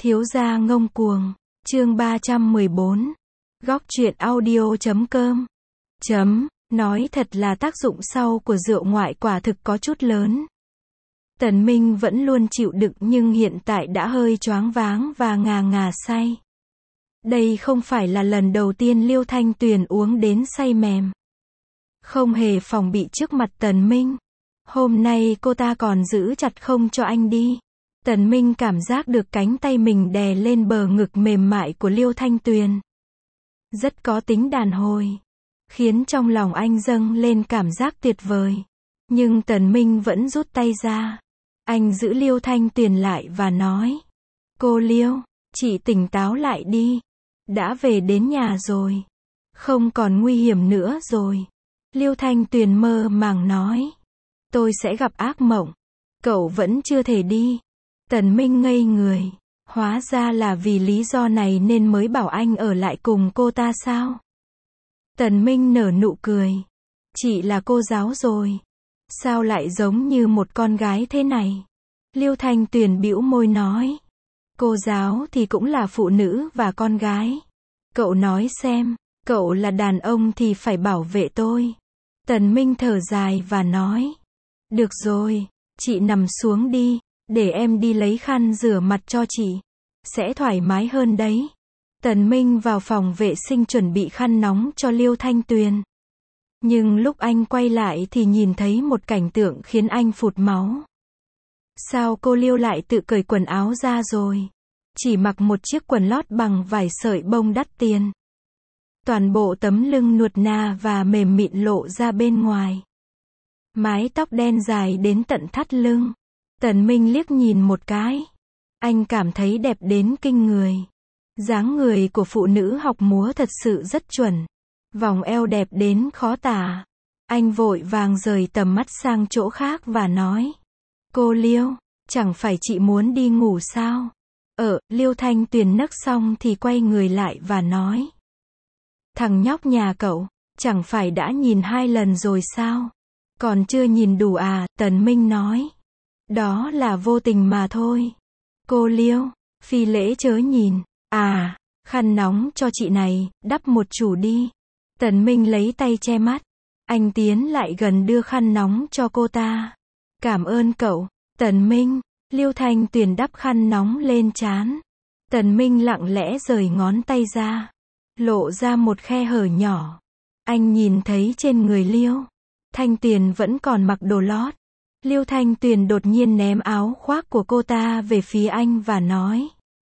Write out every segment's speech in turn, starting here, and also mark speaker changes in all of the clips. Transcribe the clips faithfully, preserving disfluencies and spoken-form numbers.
Speaker 1: Thiếu gia ngông cuồng, chương ba trăm mười bốn. Góc truyện audio chấm com. Chấm, nói thật là tác dụng sau của rượu ngoại quả thực có chút lớn. Tần Minh vẫn luôn chịu đựng nhưng hiện tại đã hơi choáng váng và ngà ngà say. Đây không phải là lần đầu tiên Liêu Thanh Tuyền uống đến say mềm. Không hề phòng bị trước mặt Tần Minh. Hôm nay cô ta còn giữ chặt không cho anh đi. Tần Minh cảm giác được cánh tay mình đè lên bờ ngực mềm mại của Liêu Thanh Tuyền. Rất có tính đàn hồi. Khiến trong lòng anh dâng lên cảm giác tuyệt vời. Nhưng Tần Minh vẫn rút tay ra. Anh giữ Liêu Thanh Tuyền lại và nói. Cô Liêu, chị tỉnh táo lại đi. Đã về đến nhà rồi. Không còn nguy hiểm nữa rồi. Liêu Thanh Tuyền mơ màng nói. Tôi sẽ gặp ác mộng. Cậu vẫn chưa thể đi. Tần Minh ngây người. Hóa ra là vì lý do này nên mới bảo anh ở lại cùng cô ta sao? Tần Minh nở nụ cười. Chị là cô giáo rồi. Sao lại giống như một con gái thế này? Liêu Thanh Tuyền bĩu môi nói. Cô giáo thì cũng là phụ nữ và con gái. Cậu nói xem, cậu là đàn ông thì phải bảo vệ tôi. Tần Minh thở dài và nói. Được rồi, chị nằm xuống đi, để em đi lấy khăn rửa mặt cho chị. Sẽ thoải mái hơn đấy. Tần Minh vào phòng vệ sinh chuẩn bị khăn nóng cho Liêu Thanh Tuyền. Nhưng lúc anh quay lại thì nhìn thấy một cảnh tượng khiến anh phụt máu. Sao cô Liêu lại tự cởi quần áo ra rồi? Chỉ mặc một chiếc quần lót bằng vải sợi bông đắt tiền. Toàn bộ tấm lưng nuột nà và mềm mịn lộ ra bên ngoài. Mái tóc đen dài đến tận thắt lưng. Tần Minh liếc nhìn một cái. Anh cảm thấy đẹp đến kinh người. Dáng người của phụ nữ học múa thật sự rất chuẩn. Vòng eo đẹp đến khó tả. Anh vội vàng rời tầm mắt sang chỗ khác và nói. Cô Liêu, chẳng phải chị muốn đi ngủ sao? Ờ, Liêu Thanh Tuyền nấc xong thì quay người lại và nói. Thằng nhóc nhà cậu, chẳng phải đã nhìn hai lần rồi sao? Còn chưa nhìn đủ à? Tần Minh nói. Đó là vô tình mà thôi. Cô Liêu, phi lễ chớ nhìn. À, khăn nóng cho chị này, đắp một chủ đi. Tần Minh lấy tay che mắt. Anh tiến lại gần đưa khăn nóng cho cô ta. Cảm ơn cậu, Tần Minh. Liêu Thanh Tuyền đắp khăn nóng lên trán. Tần Minh lặng lẽ rời ngón tay ra. Lộ ra một khe hở nhỏ. Anh nhìn thấy trên người Liêu Thanh Tuyền vẫn còn mặc đồ lót. Liêu Thanh Tuyền đột nhiên ném áo khoác của cô ta về phía anh và nói.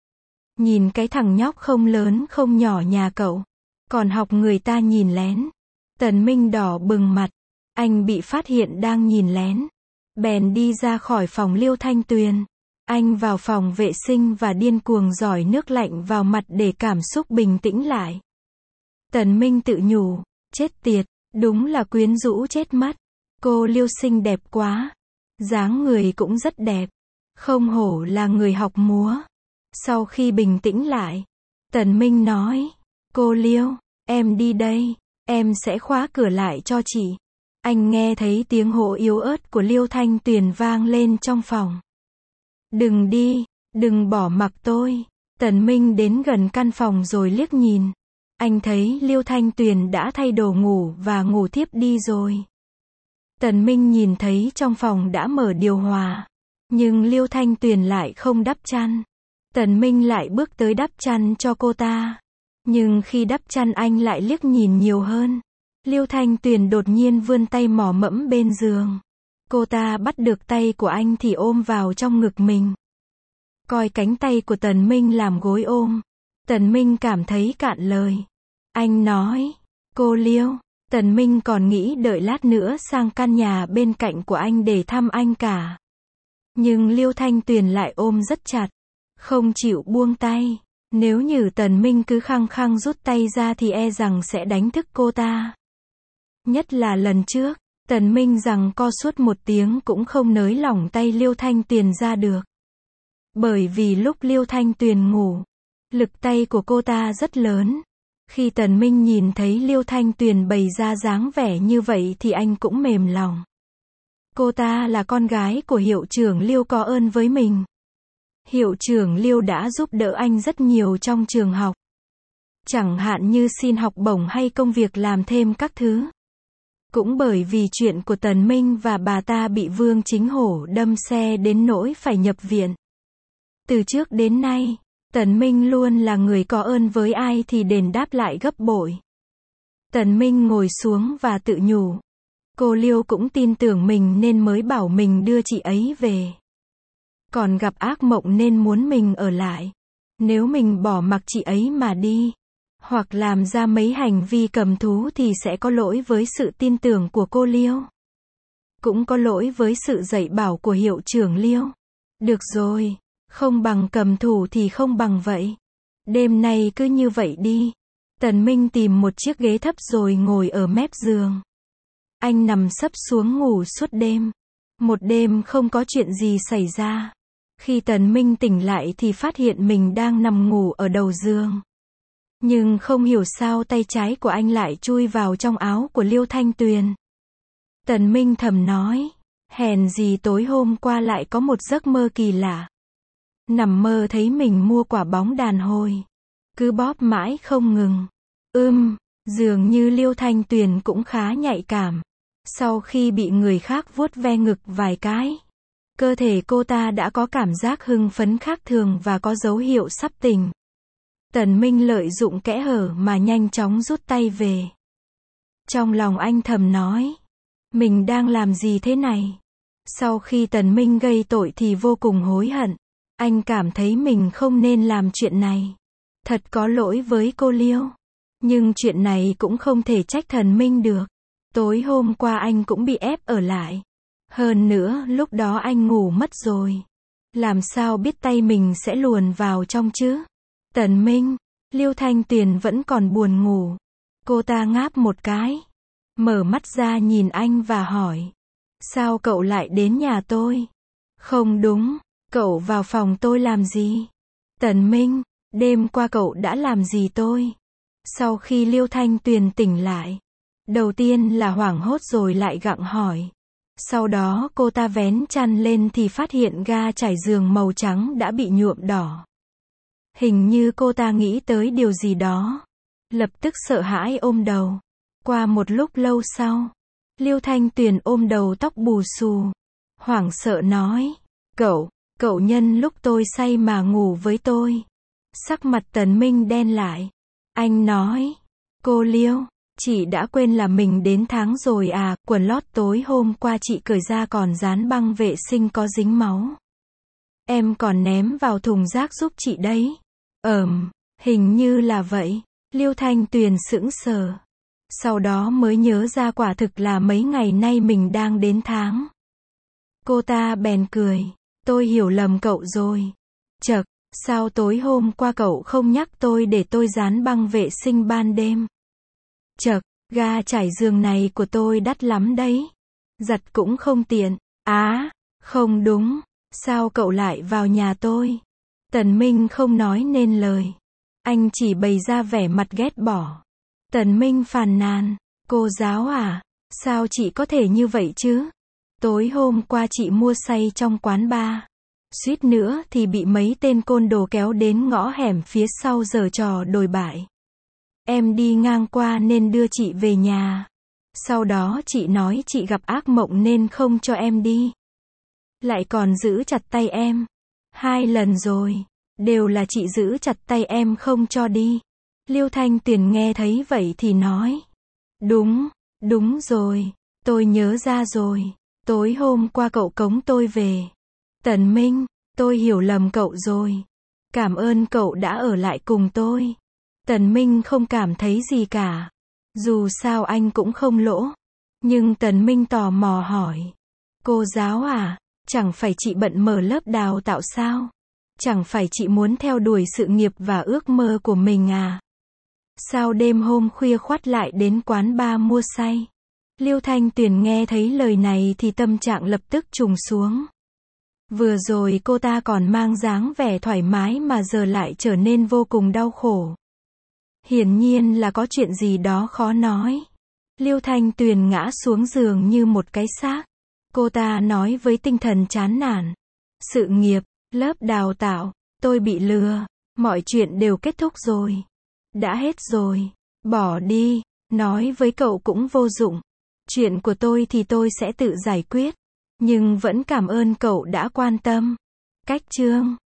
Speaker 1: Nhìn cái thằng nhóc không lớn không nhỏ nhà cậu. Còn học người ta nhìn lén. Tần Minh đỏ bừng mặt. Anh bị phát hiện đang nhìn lén. Bèn đi ra khỏi phòng Liêu Thanh Tuyền. Anh vào phòng vệ sinh và điên cuồng rỏi nước lạnh vào mặt để cảm xúc bình tĩnh lại. Tần Minh tự nhủ. Chết tiệt, đúng là quyến rũ chết mất. Cô Liêu xinh đẹp quá. Dáng người cũng rất đẹp. Không hổ là người học múa. Sau khi bình tĩnh lại, Tần Minh nói. Cô Liêu, em đi đây. Em sẽ khóa cửa lại cho chị. Anh nghe thấy tiếng hô yếu ớt của Liêu Thanh Tuyền vang lên trong phòng. Đừng đi, đừng bỏ mặc tôi. Tần Minh đến gần căn phòng rồi liếc nhìn. Anh thấy Liêu Thanh Tuyền đã thay đồ ngủ và ngủ thiếp đi rồi. Tần Minh nhìn thấy trong phòng đã mở điều hòa. Nhưng Liêu Thanh Tuyền lại không đắp chăn. Tần Minh lại bước tới đắp chăn cho cô ta. Nhưng khi đắp chăn anh lại liếc nhìn nhiều hơn. Liêu Thanh Tuyền đột nhiên vươn tay mò mẫm bên giường. Cô ta bắt được tay của anh thì ôm vào trong ngực mình. Coi cánh tay của Tần Minh làm gối ôm. Tần Minh cảm thấy cạn lời. Anh nói. Cô Liêu. Tần Minh còn nghĩ đợi lát nữa sang căn nhà bên cạnh của anh để thăm anh cả. Nhưng Liêu Thanh Tuyền lại ôm rất chặt. Không chịu buông tay. Nếu như Tần Minh cứ khăng khăng rút tay ra thì e rằng sẽ đánh thức cô ta. Nhất là lần trước, Tần Minh rằng co suốt một tiếng cũng không nới lỏng tay Liêu Thanh Tuyền ra được. Bởi vì lúc Liêu Thanh Tuyền ngủ, lực tay của cô ta rất lớn. Khi Tần Minh nhìn thấy Liêu Thanh Tuyền bày ra dáng vẻ như vậy thì anh cũng mềm lòng. Cô ta là con gái của hiệu trưởng Liêu có ơn với mình. Hiệu trưởng Liêu đã giúp đỡ anh rất nhiều trong trường học. Chẳng hạn như xin học bổng hay công việc làm thêm các thứ. Cũng bởi vì chuyện của Tần Minh và bà ta bị Vương Chính Hổ đâm xe đến nỗi phải nhập viện. Từ trước đến nay, Tần Minh luôn là người có ơn với ai thì đền đáp lại gấp bội. Tần Minh ngồi xuống và tự nhủ. Cô Liêu cũng tin tưởng mình nên mới bảo mình đưa chị ấy về. Còn gặp ác mộng nên muốn mình ở lại. Nếu mình bỏ mặc chị ấy mà đi, hoặc làm ra mấy hành vi cầm thú thì sẽ có lỗi với sự tin tưởng của cô Liêu. Cũng có lỗi với sự dạy bảo của hiệu trưởng Liêu. Được rồi, không bằng cầm thủ thì không bằng vậy. Đêm nay cứ như vậy đi. Tần Minh tìm một chiếc ghế thấp rồi ngồi ở mép giường. Anh nằm sấp xuống ngủ suốt đêm. Một đêm không có chuyện gì xảy ra. Khi Tần Minh tỉnh lại thì phát hiện mình đang nằm ngủ ở đầu giường. Nhưng không hiểu sao tay trái của anh lại chui vào trong áo của Liêu Thanh Tuyền. Tần Minh thầm nói, hèn gì tối hôm qua lại có một giấc mơ kỳ lạ. Nằm mơ thấy mình mua quả bóng đàn hồi. Cứ bóp mãi không ngừng. Ưm, dường như Liêu Thanh Tuyền cũng khá nhạy cảm. Sau khi bị người khác vuốt ve ngực vài cái, cơ thể cô ta đã có cảm giác hưng phấn khác thường và có dấu hiệu sắp tỉnh. Tần Minh lợi dụng kẽ hở mà nhanh chóng rút tay về. Trong lòng anh thầm nói, mình đang làm gì thế này? Sau khi Tần Minh gây tội thì vô cùng hối hận. Anh cảm thấy mình không nên làm chuyện này. Thật có lỗi với cô Liêu. Nhưng chuyện này cũng không thể trách Tần Minh được. Tối hôm qua anh cũng bị ép ở lại. Hơn nữa, lúc đó anh ngủ mất rồi. Làm sao biết tay mình sẽ luồn vào trong chứ? Tần Minh, Liêu Thanh Tuyền vẫn còn buồn ngủ. Cô ta ngáp một cái. Mở mắt ra nhìn anh và hỏi. Sao cậu lại đến nhà tôi? Không đúng, cậu vào phòng tôi làm gì? Tần Minh, đêm qua cậu đã làm gì tôi? Sau khi Liêu Thanh Tuyền tỉnh lại, đầu tiên là hoảng hốt rồi lại gặng hỏi. Sau đó cô ta vén chăn lên thì phát hiện ga trải giường màu trắng đã bị nhuộm đỏ. Hình như cô ta nghĩ tới điều gì đó. Lập tức sợ hãi ôm đầu. Qua một lúc lâu sau, Liêu Thanh Tuyền ôm đầu tóc bù xù. Hoảng sợ nói. Cậu, cậu nhân lúc tôi say mà ngủ với tôi. Sắc mặt Tần Minh đen lại. Anh nói. Cô Liêu, chị đã quên là mình đến tháng rồi à, quần lót tối hôm qua chị cởi ra còn dán băng vệ sinh có dính máu. Em còn ném vào thùng rác giúp chị đấy. Ờm, hình như là vậy. Liêu Thanh Tuyền sững sờ. Sau đó mới nhớ ra quả thực là mấy ngày nay mình đang đến tháng. Cô ta bèn cười. Tôi hiểu lầm cậu rồi. Chậc, sao tối hôm qua cậu không nhắc tôi để tôi dán băng vệ sinh ban đêm? Chậc, ga trải giường này của tôi đắt lắm đấy. Giặt cũng không tiện. Á, không đúng. Sao cậu lại vào nhà tôi? Tần Minh không nói nên lời. Anh chỉ bày ra vẻ mặt ghét bỏ. Tần Minh phàn nàn. Cô giáo à, sao chị có thể như vậy chứ? Tối hôm qua chị mua say trong quán bar. Suýt nữa thì bị mấy tên côn đồ kéo đến ngõ hẻm phía sau giở trò đồi bại. Em đi ngang qua nên đưa chị về nhà. Sau đó chị nói chị gặp ác mộng nên không cho em đi. Lại còn giữ chặt tay em. Hai lần rồi. Đều là chị giữ chặt tay em không cho đi. Liêu Thanh Tuyền nghe thấy vậy thì nói. Đúng, đúng rồi. Tôi nhớ ra rồi. Tối hôm qua cậu cống tôi về. Tần Minh, tôi hiểu lầm cậu rồi. Cảm ơn cậu đã ở lại cùng tôi. Tần Minh không cảm thấy gì cả. Dù sao anh cũng không lỗ. Nhưng Tần Minh tò mò hỏi. Cô giáo à, chẳng phải chị bận mở lớp đào tạo sao? Chẳng phải chị muốn theo đuổi sự nghiệp và ước mơ của mình à? Sao đêm hôm khuya khoắt lại đến quán bar mua say? Liêu Thanh Tuyền nghe thấy lời này thì tâm trạng lập tức trùng xuống. Vừa rồi cô ta còn mang dáng vẻ thoải mái mà giờ lại trở nên vô cùng đau khổ. Hiển nhiên là có chuyện gì đó khó nói. Liêu Thanh Tuyền ngã xuống giường như một cái xác. Cô ta nói với tinh thần chán nản. Sự nghiệp, Lớp đào tạo, tôi bị lừa, mọi chuyện đều kết thúc rồi. Đã hết rồi, bỏ đi, nói với cậu cũng vô dụng. Chuyện của tôi thì tôi sẽ tự giải quyết. Nhưng vẫn cảm ơn cậu đã quan tâm. Cách chương